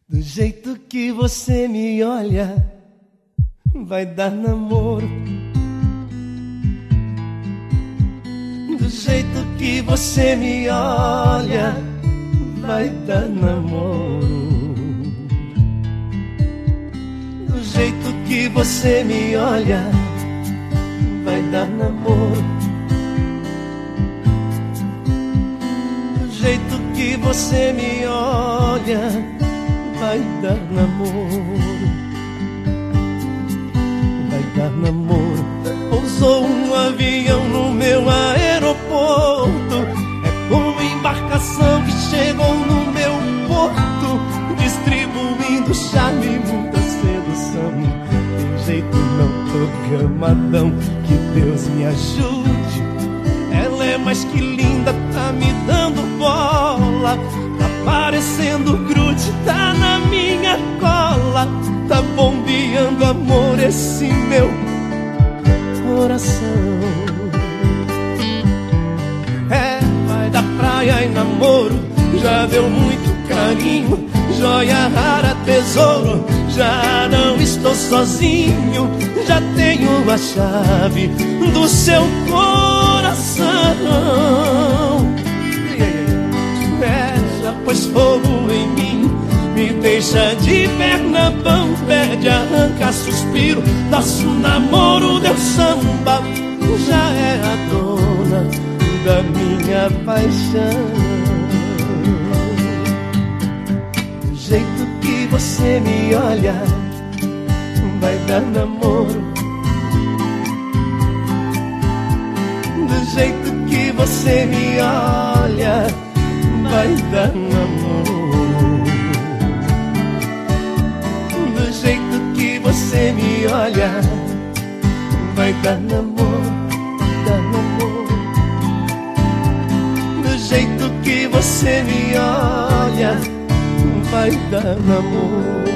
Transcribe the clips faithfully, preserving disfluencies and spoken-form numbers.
Do jeito que você me olha, vai dar namoro. Do jeito que você me olha, vai dar namoro. Do jeito que você me olha, vai dar namoro. Do jeito que você me olha, vai dar namoro. Vai dar namoro. Pousou um avião no meu aeroporto. É como embarcação que chegou no meu porto, distribuindo charme e muita sedução. Tem jeito não programadão, que Deus me ajude. Ela é mais que linda, tá me dando bola. Tá parecendo grude, tá na minha cola. Tá bombeando amor esse meu coração. É, vai da praia e namoro, já deu muito carinho. Joia rara, tesouro, já não estou sozinho. Já tenho a chave do seu coração. É, já pôs fogo em mim, me deixa de perna pede, arranca suspiro. Nosso namoro deu samba, já é a dona da minha paixão. Do jeito que você me olha, vai dar namoro. Do jeito que você me olha, vai dar namoro. Do jeito que você me olha, vai dar namoro, dar namoro. Do jeito que você me olha, vai dar namoro.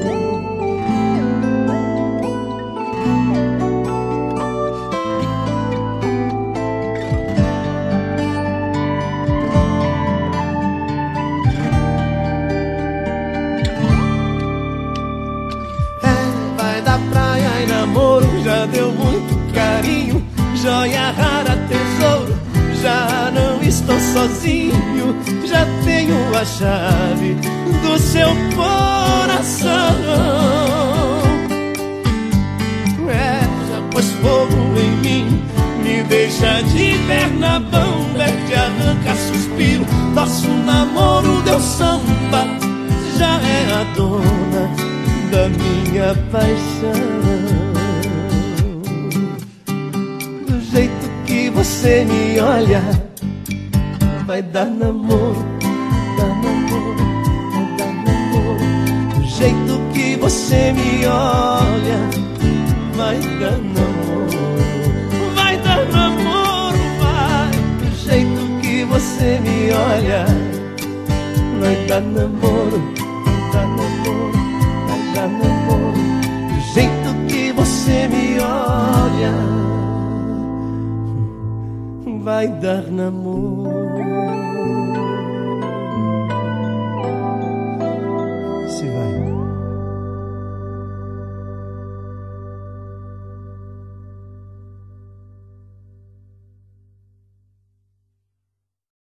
Já deu muito carinho, joia rara, tesouro, já não estou sozinho. Já tenho a chave do seu coração. É, já pôs fogo em mim, me deixa de perna bamba, arranca suspiro. Nosso namoro deu samba, já é a dona da minha paixão. Do jeito que você me olha, vai dar namoro, dar namoro, vai dar namoro. Do jeito que você me olha, vai dar namoro, vai dar namoro, vai. Do jeito que você me olha, vai dar namoro, vai dar namoro, vai dar namoro. Do jeito que você me olha, vai dar namoro.